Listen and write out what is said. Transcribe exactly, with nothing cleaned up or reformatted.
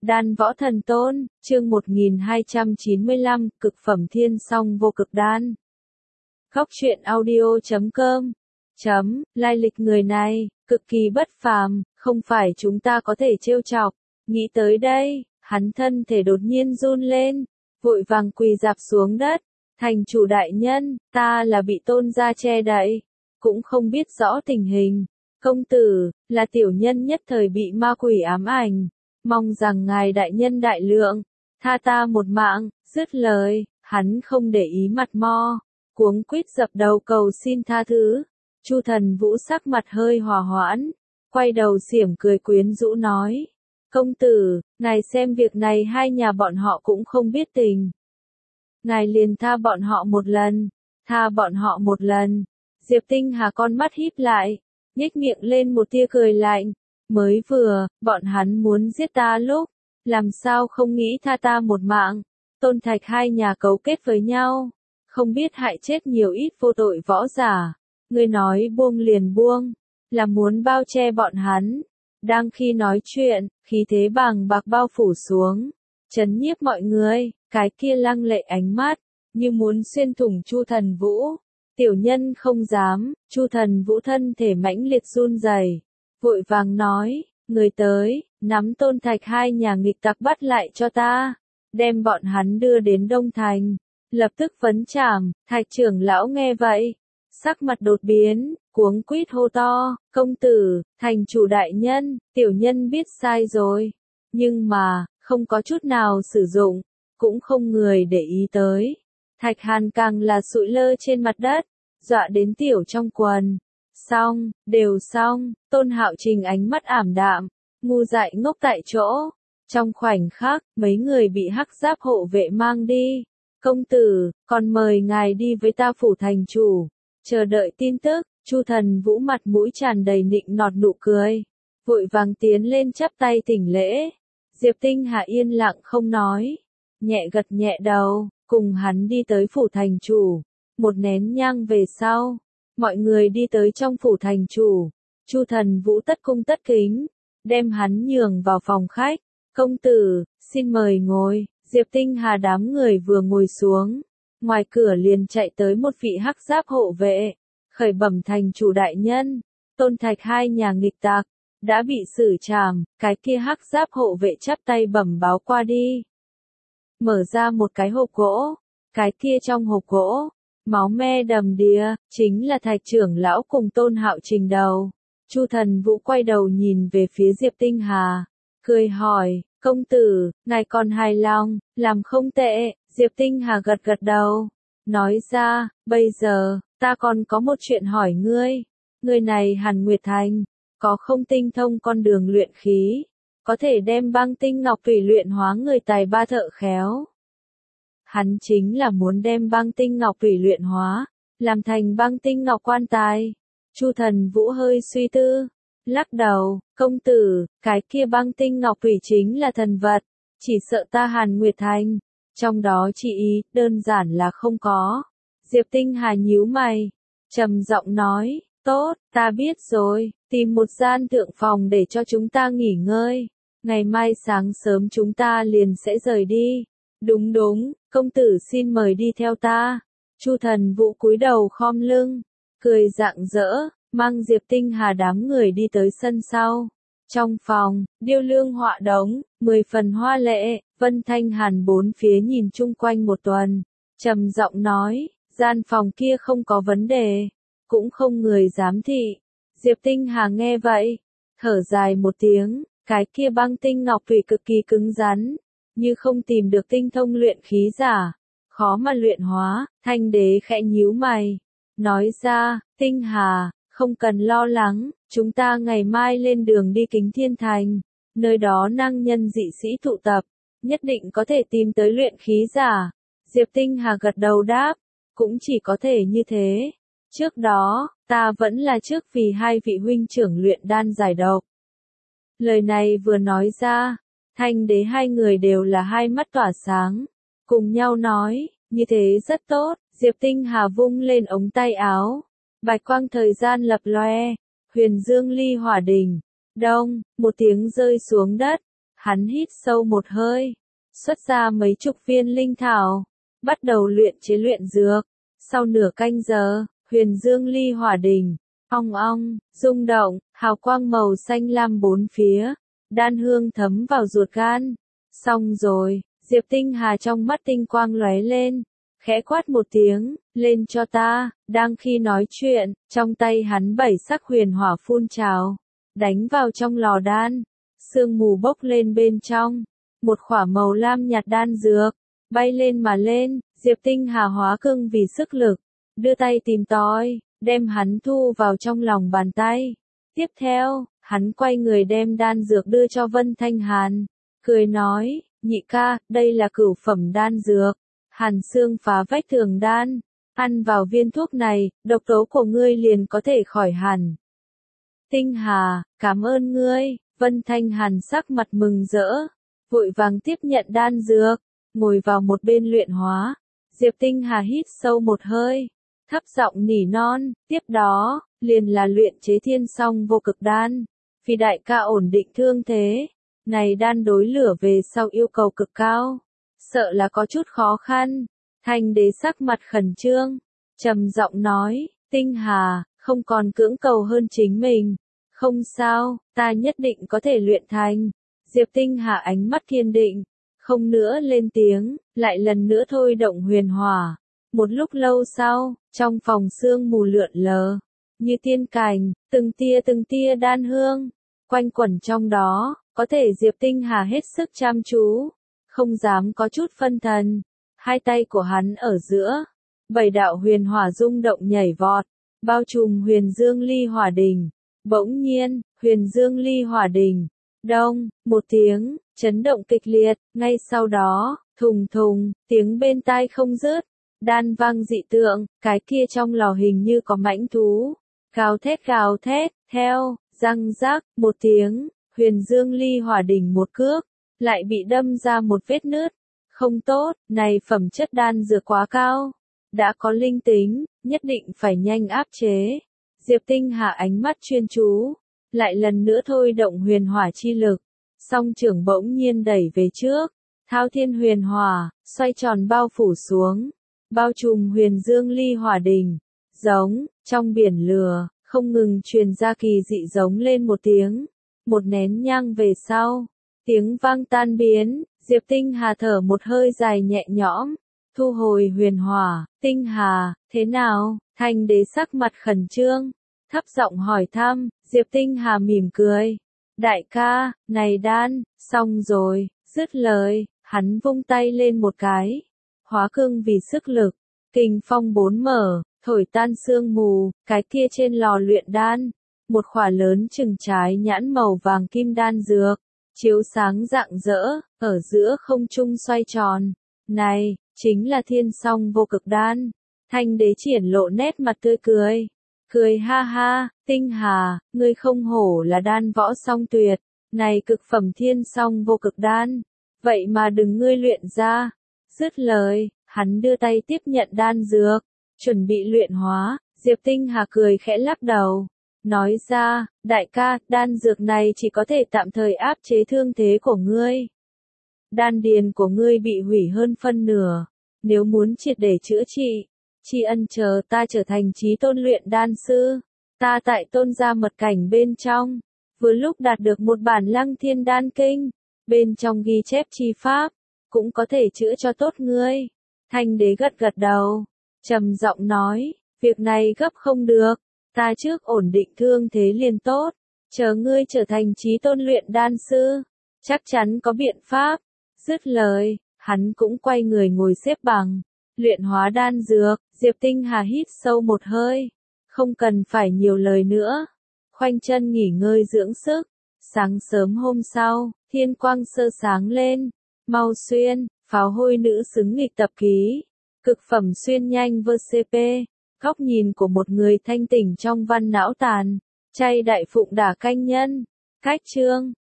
Đan Võ Thần Tôn, chương một nghìn hai trăm chín mươi lăm, cực phẩm thiên song vô cực đan. Góc truyện audio chấm com. Chấm, lai lịch người này, cực kỳ bất phàm, không phải chúng ta có thể trêu chọc. Nghĩ tới đây, hắn thân thể đột nhiên run lên, vội vàng quỳ rạp xuống đất. Thành chủ đại nhân, ta là bị tôn gia che đậy, cũng không biết rõ tình hình. Công tử, là tiểu nhân nhất thời bị ma quỷ ám ảnh. Mong rằng ngài đại nhân đại lượng, tha ta một mạng. Dứt lời, hắn không để ý mặt mo, cuống quýt dập đầu cầu xin tha thứ. Chu Thần Vũ sắc mặt hơi hòa hoãn, quay đầu xiểm cười quyến rũ nói: công tử, ngài xem việc này hai nhà bọn họ cũng không biết tình, ngài liền tha bọn họ một lần, tha bọn họ một lần. Diệp Tinh Hà con mắt híp lại, nhếch miệng lên một tia cười lạnh. Mới vừa, bọn hắn muốn giết ta lúc, làm sao không nghĩ tha ta một mạng. Tôn Thạch hai nhà cấu kết với nhau, không biết hại chết nhiều ít vô tội võ giả. Ngươi nói buông liền buông, là muốn bao che bọn hắn. Đang khi nói chuyện, khí thế bàng bạc bao phủ xuống, chấn nhiếp mọi người. Cái kia lăng lệ ánh mắt, như muốn xuyên thủng Chu Thần Vũ. Tiểu nhân không dám. Chu Thần Vũ thân thể mãnh liệt run rẩy, vội vàng nói: người tới, nắm Tôn Thạch hai nhà nghịch tặc bắt lại cho ta, đem bọn hắn đưa đến Đông Thành, lập tức vấn trảm. Thạch trưởng lão nghe vậy, sắc mặt đột biến, cuống quýt hô to: công tử, thành chủ đại nhân, tiểu nhân biết sai rồi. Nhưng mà, không có chút nào sử dụng, cũng không người để ý tới. Thạch Hàn càng là sụi lơ trên mặt đất, dọa đến tiểu trong quần. Xong, đều xong. Tôn Hạo Trình ánh mắt ảm đạm, ngu dại ngốc tại chỗ. Trong khoảnh khắc, mấy người bị hắc giáp hộ vệ mang đi. Công tử, còn mời ngài đi với ta phủ thành chủ, chờ đợi tin tức. Chu Thần Vũ mặt mũi tràn đầy nịnh nọt nụ cười, vội vàng tiến lên chắp tay thỉnh lễ. Diệp Tinh Hà yên lặng không nói, nhẹ gật nhẹ đầu, cùng hắn đi tới phủ thành chủ. Một nén nhang về sau, mọi người đi tới trong phủ thành chủ. Chu Thần Vũ tất cung tất kính, đem hắn nhường vào phòng khách. Công tử, xin mời ngồi. Diệp Tinh Hà đám người vừa ngồi xuống, ngoài cửa liền chạy tới một vị hắc giáp hộ vệ, khởi bẩm thành chủ đại nhân, Tôn Thạch hai nhà nghịch tặc đã bị xử trảm. Cái kia hắc giáp hộ vệ chắp tay bẩm báo qua đi, mở ra một cái hộp gỗ. Cái kia trong hộp gỗ, máu me đầm đìa, chính là Thạch trưởng lão cùng Tôn Hạo Trình đầu. Chu Thần Vũ quay đầu nhìn về phía Diệp Tinh Hà, cười hỏi: công tử, ngài còn hài lòng? Làm không tệ. Diệp Tinh Hà gật gật đầu, nói ra: bây giờ, ta còn có một chuyện hỏi ngươi. Người này Hàn Nguyệt Thành, có không tinh thông con đường luyện khí, có thể đem băng tinh ngọc thủy luyện hóa người tài ba thợ khéo. Hắn chính là muốn đem băng tinh ngọc thủy luyện hóa, làm thành băng tinh ngọc quan tài. Chu Thần Vũ hơi suy tư, lắc đầu: công tử, cái kia băng tinh ngọc thủy chính là thần vật, chỉ sợ ta Hàn Nguyệt Thành, trong đó chỉ ý, đơn giản là không có. Diệp Tinh Hà nhíu mày, trầm giọng nói: tốt, ta biết rồi, tìm một gian thượng phòng để cho chúng ta nghỉ ngơi. Ngày mai sáng sớm chúng ta liền sẽ rời đi. Đúng đúng, công tử xin mời đi theo ta. Chu Thần Vũ cúi đầu khom lưng, cười rạng rỡ, mang Diệp Tinh Hà đám người đi tới sân sau. Trong phòng, điêu lương họa đống, mười phần hoa lệ. Vân Thanh Hàn bốn phía nhìn chung quanh một tuần, trầm giọng nói: gian phòng kia không có vấn đề, cũng không người giám thị. Diệp Tinh Hà nghe vậy, thở dài một tiếng. Cái kia băng tinh ngọc thủy cực kỳ cứng rắn, như không tìm được tinh thông luyện khí giả, khó mà luyện hóa. Thanh đế khẽ nhíu mày, nói ra: Tinh Hà, không cần lo lắng, chúng ta ngày mai lên đường đi Kính Thiên Thành, nơi đó năng nhân dị sĩ tụ tập, nhất định có thể tìm tới luyện khí giả. Diệp Tinh Hà gật đầu đáp: cũng chỉ có thể như thế. Trước đó, ta vẫn là trước vì hai vị huynh trưởng luyện đan giải độc. Lời này vừa nói ra, Thanh đế hai người đều là hai mắt tỏa sáng, cùng nhau nói: như thế rất tốt. Diệp Tinh Hà vung lên ống tay áo, bạch quang thời gian lập loe, huyền dương ly hỏa đỉnh. Đông, một tiếng rơi xuống đất, Hắn hít sâu một hơi, xuất ra mấy chục viên linh thảo, bắt đầu luyện chế luyện dược. Sau nửa canh giờ, Huyền Dương Ly Hỏa Đỉnh, ong ong, rung động, hào quang màu xanh lam bốn phía, đan hương thấm vào ruột gan. Xong rồi, Diệp Tinh Hà trong mắt tinh quang lóe lên, khẽ quát một tiếng, lên cho ta. Đang khi nói chuyện, trong tay hắn bảy sắc huyền hỏa phun trào, đánh vào trong lò đan, sương mù bốc lên bên trong, một khỏa màu lam nhạt đan dược, bay lên mà lên. Diệp Tinh Hà hóa cưng vì sức lực, đưa tay tìm tòi, đem hắn thu vào trong lòng bàn tay. Tiếp theo, hắn quay người đem đan dược đưa cho Vân Thanh Hàn, cười nói, nhị ca, đây là cửu phẩm đan dược, Hàn xương phá vách tường đan, ăn vào viên thuốc này, độc tố của ngươi liền có thể khỏi hẳn. Tinh Hà, cảm ơn ngươi. Vân Thanh Hàn sắc mặt mừng rỡ, vội vàng tiếp nhận đan dược, ngồi vào một bên luyện hóa. Diệp Tinh Hà hít sâu một hơi, thấp giọng nỉ non, tiếp đó, liền là luyện chế thiên song vô cực đan. Vì đại ca ổn định thương thế, này đan đối lửa về sau yêu cầu cực cao, sợ là có chút khó khăn. Thanh đế sắc mặt khẩn trương, trầm giọng nói, Tinh Hà, không còn cưỡng cầu hơn chính mình. Không sao, ta nhất định có thể luyện thành. Diệp Tinh Hà ánh mắt kiên định, không nữa lên tiếng, lại lần nữa thôi động huyền hỏa. Một lúc lâu sau, trong phòng sương mù lượn lờ, như tiên cành, từng tia từng tia đan hương, quanh quẩn trong đó, có thể Diệp Tinh Hà hết sức chăm chú, không dám có chút phân thần. Hai tay của hắn ở giữa, bảy đạo huyền hỏa rung động nhảy vọt, bao trùm Huyền Dương Ly Hỏa Đỉnh. Bỗng nhiên, Huyền Dương Ly Hỏa Đỉnh, đông, một tiếng, chấn động kịch liệt, ngay sau đó, thùng thùng, tiếng bên tai không dứt, đan vang dị tượng, cái kia trong lò hình như có mãnh thú, gào thét gào thét, theo, răng rác, một tiếng, Huyền Dương Ly Hỏa Đỉnh một cước, lại bị đâm ra một vết nứt. Không tốt, này phẩm chất đan dược quá cao, đã có linh tính, nhất định phải nhanh áp chế. Diệp Tinh Hà ánh mắt chuyên chú, lại lần nữa thôi động huyền hỏa chi lực, song trưởng bỗng nhiên đẩy về trước, thao thiên huyền hỏa, xoay tròn bao phủ xuống, bao trùm Huyền Dương Ly Hỏa Đỉnh. Giống, trong biển lửa, không ngừng truyền ra kỳ dị giống lên một tiếng, một nén nhang về sau, tiếng vang tan biến, Diệp Tinh Hà thở một hơi dài nhẹ nhõm, thu hồi huyền hỏa. Tinh Hà, thế nào? Thanh đế sắc mặt khẩn trương, thấp giọng hỏi thăm. Diệp Tinh Hà mỉm cười, đại ca, này đan, xong rồi. Dứt lời, hắn vung tay lên một cái, hóa cương vì sức lực, kình phong bốn mở, thổi tan sương mù. Cái kia trên lò luyện đan, một khỏa lớn chừng trái nhãn màu vàng kim đan dược, chiếu sáng rạng rỡ, ở giữa không trung xoay tròn. Này, chính là thiên song vô cực đan. Thanh đế triển lộ nét mặt tươi cười, cười ha ha. Tinh Hà, ngươi không hổ là đan võ song tuyệt, này cực phẩm thiên song vô cực đan, vậy mà đừng ngươi luyện ra. Dứt lời, hắn đưa tay tiếp nhận đan dược, chuẩn bị luyện hóa. Diệp Tinh Hà cười khẽ lắc đầu, nói ra, đại ca, đan dược này chỉ có thể tạm thời áp chế thương thế của ngươi. Đan điền của ngươi bị hủy hơn phân nửa, nếu muốn triệt để chữa trị, tri ân chờ ta trở thành chí tôn luyện đan sư. Ta tại tôn gia mật cảnh bên trong, vừa lúc đạt được một bản Lăng Thiên Đan Kinh, bên trong ghi chép chi pháp, cũng có thể chữa cho tốt ngươi. Thanh đế gật gật đầu, trầm giọng nói, việc này gấp không được, ta trước ổn định thương thế liền tốt, chờ ngươi trở thành chí tôn luyện đan sư, chắc chắn có biện pháp. Dứt lời, hắn cũng quay người ngồi xếp bằng, luyện hóa đan dược. Diệp Tinh Hà hít sâu một hơi, không cần phải nhiều lời nữa, khoanh chân nghỉ ngơi dưỡng sức. Sáng sớm hôm sau, thiên quang sơ sáng lên, mau xuyên, pháo hôi nữ xứng nghịch tập ký, cực phẩm xuyên nhanh vơ xê pê, góc nhìn của một người thanh tỉnh trong văn não tàn, chay đại phụng đả canh nhân, cách chương.